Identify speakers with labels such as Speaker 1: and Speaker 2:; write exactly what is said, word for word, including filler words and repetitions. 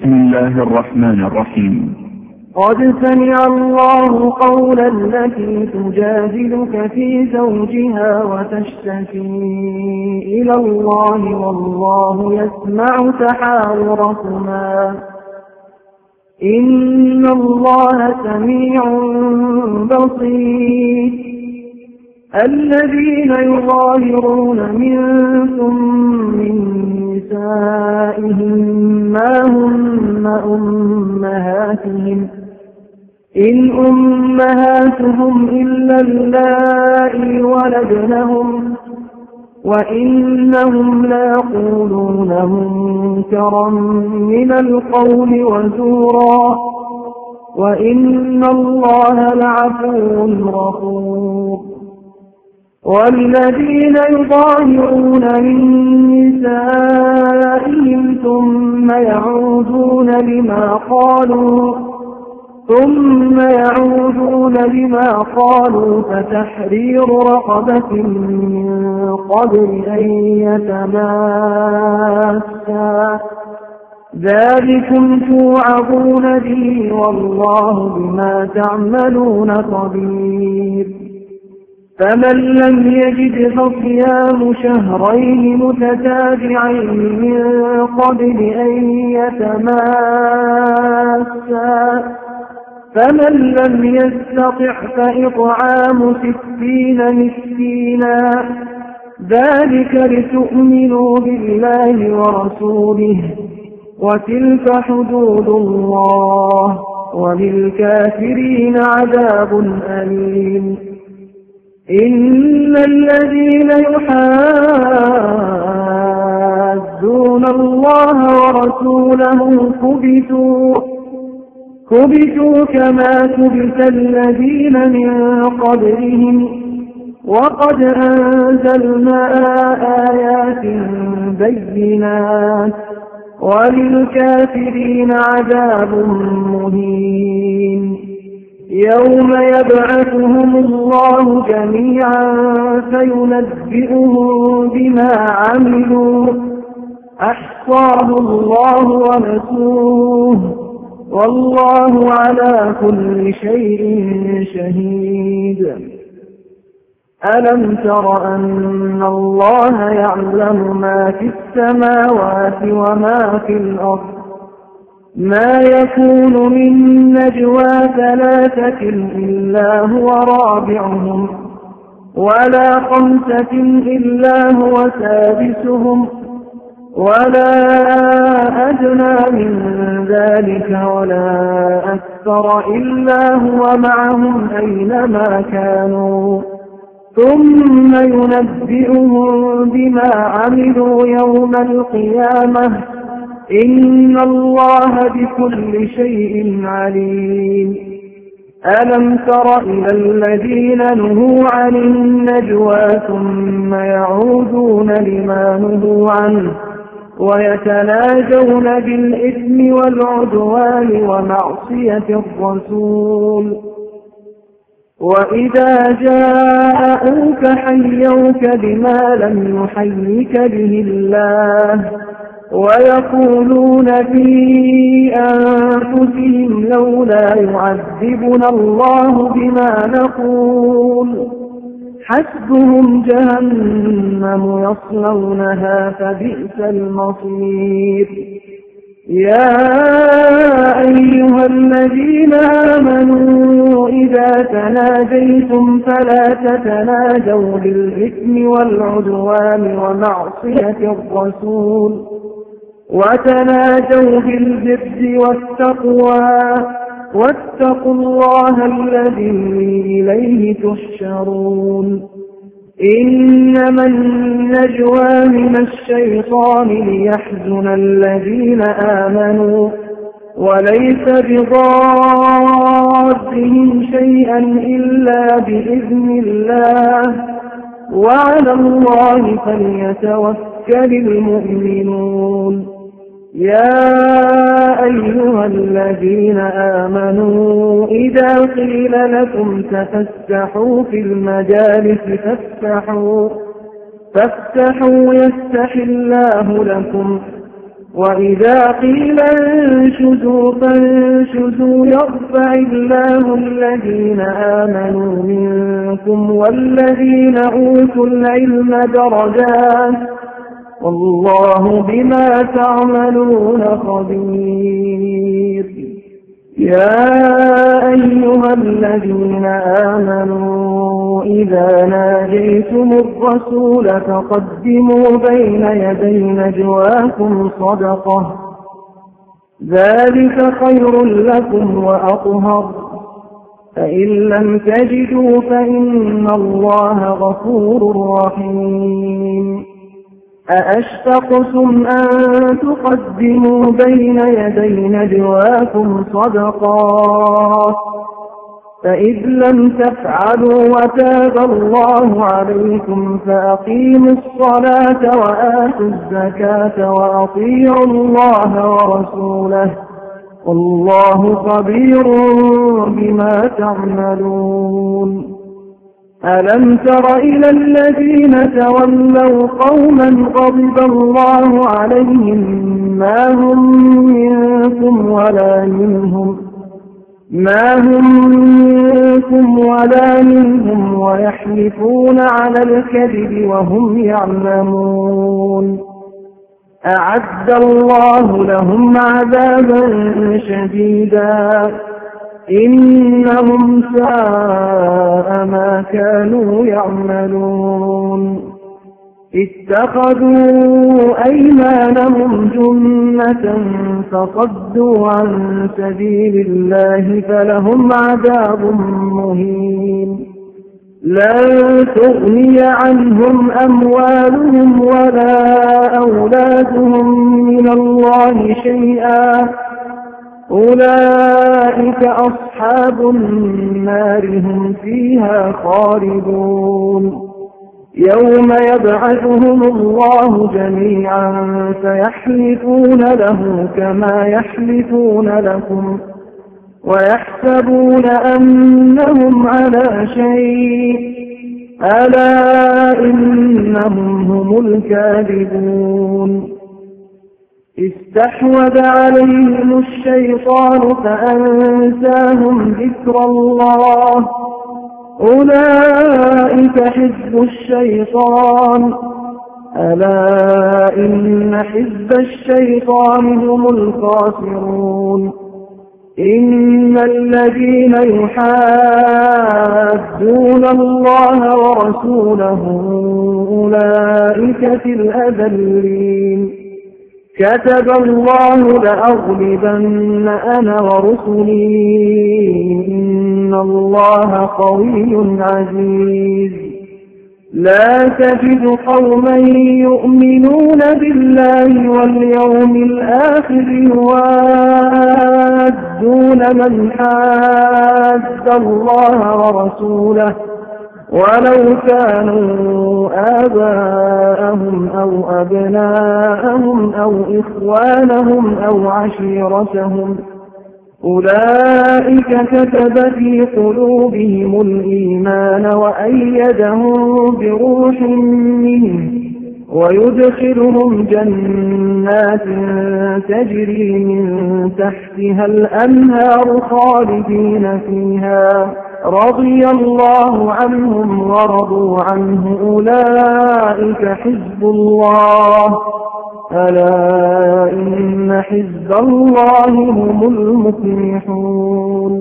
Speaker 1: بسم الله الرحمن الرحيم.
Speaker 2: قد سمع الله قول التي تجادلك في زوجها وتشتكي إلى الله والله يسمع تحاوركما إن الله سميع بصير. الذين يظاهرون منكم من نسائهم ما هن أمهاتهم إن أمهاتهم إلا اللائي ولدنهم وإنهم ليقولون منكرا من القول وزورا وإن الله لعفو غفور. والذين يظاهرون من نسائهم ثم يعودون لما قالوا ثم يعودون لما قالوا فتحرير رقبة من قبل أن يتماسا ذلكم توعظون به والله بما تعملون خبير. فمن لم يجد فصيام شهرين متتابعين من قبل أن يتماسا فمن لم يستطع فإطعام ستين مسكينا ذلك لتؤمنوا بالله ورسوله وتلك حدود الله وللكافرين عذاب أليم. إن الذين يحادون الله ورسوله كبتوا كبتوا كما كبت الذين من قبلهم وقد أنزلنا آيات بينات وللكافرين عذاب مهين. يوم يبعثهم الله جميعا فينبئهم بما عملوا أحصاه الله ونسوه والله على كل شيء شهيد. ألم تر أن الله يعلم ما في السماوات وما في الأرض ما يكون من نجوى ثلاثة إلا هو رابعهم ولا خمسة إلا هو سادسهم ولا أدنى من ذلك ولا أكثر إلا هو معهم أينما كانوا ثم ينبئهم بما عملوا يوم القيامة إن الله بكل شيء عليم. ألم تر إلى الذين نهوا عن النجوى ثم يعودون لما نهوا عنه ويتناجون بالإثم والعدوان ومعصية الرسول وإذا جاءوك حيوك بما لم يحيك به الله ويقولون في أنفسهم لولا يعذبنا الله بما نقول حسبهم جهنم يصلونها فبئس المصير. يا أيها الذين آمنوا إذا تناجيتم فلا تتناجوا بالإثم والعدوان ومعصية الرسول وتناجوا بالبر والتقوى واتقوا الله الذي إليه تحشرون. إنما النجوى من الشيطان ليحزن الذين آمنوا وليس بضارهم شيئا إلا بإذن الله وعلى الله فليتوكل المؤمنون. يا أيها الذين آمنوا إذا قيل لكم تفسحوا في المجالس فافسحوا فافسحوا يفسح الله لكم وإذا قيل انشزوا فانشزوا يرفع الله الذين آمنوا منكم والذين أوتوا العلم درجات والله بما تعملون خبير. يا أيها الذين آمنوا إذا ناجيتم الرسول فقدموا بين يدي نجواكم صدقة ذلك خير لكم وأطهر فإن لم تجدوا فإن الله غفور رحيم. أأشفقتم أن تقدموا بين يدي نجواكم صدقات فإذ لم تفعلوا وتاب الله عليكم فأقيموا الصلاة وآتوا الزكاة وأطيعوا الله ورسوله والله خبير بما تعملون. ألم تر إلى الذين تولوا قوما غضب الله عليهم ما هم منكم ولا منهم ما هم منكم ولا منهم ويحلفون على الكذب وهم يعلمون أعد الله لهم عذابا شديدا إنهم ساء ما كانوا يعملون. اتخذوا أيمانهم جنة فصدوا عن سبيل الله فلهم عذاب مهين. لن تغني عنهم أموالهم ولا أولادهم من الله شيئا أولئك أصحاب النار هم فيها خالدون. يوم يبعثهم الله جميعا فيحلفون له كما يحلفون لكم ويحسبون أنهم على شيء ألا إنهم هم الكاذبون. استحوذ عليهم الشيطان فأنساهم ذكر الله أولئك حزب الشيطان ألا إن حزب الشيطان هم الخاسرون. إن الذين يحادون الله ورسوله أولئك في الأذلين. كتب الله لأغلبن أنا ورسلي إن الله قوي عزيز. لا تجد قوما يؤمنون بالله واليوم الآخر يوادون من حاد الله ورسوله ولو كانوا آباءهم أو أبناءهم أو إخوانهم أو عشيرتهم أولئك كتب في قلوبهم الإيمان وأيدهم بروح منه ويدخلهم جنات تجري من تحتها الأنهار خالدين فيها رضي الله عنهم ورضوا عنه أولئك حزب الله ألا إن حزب الله هم المفلحون.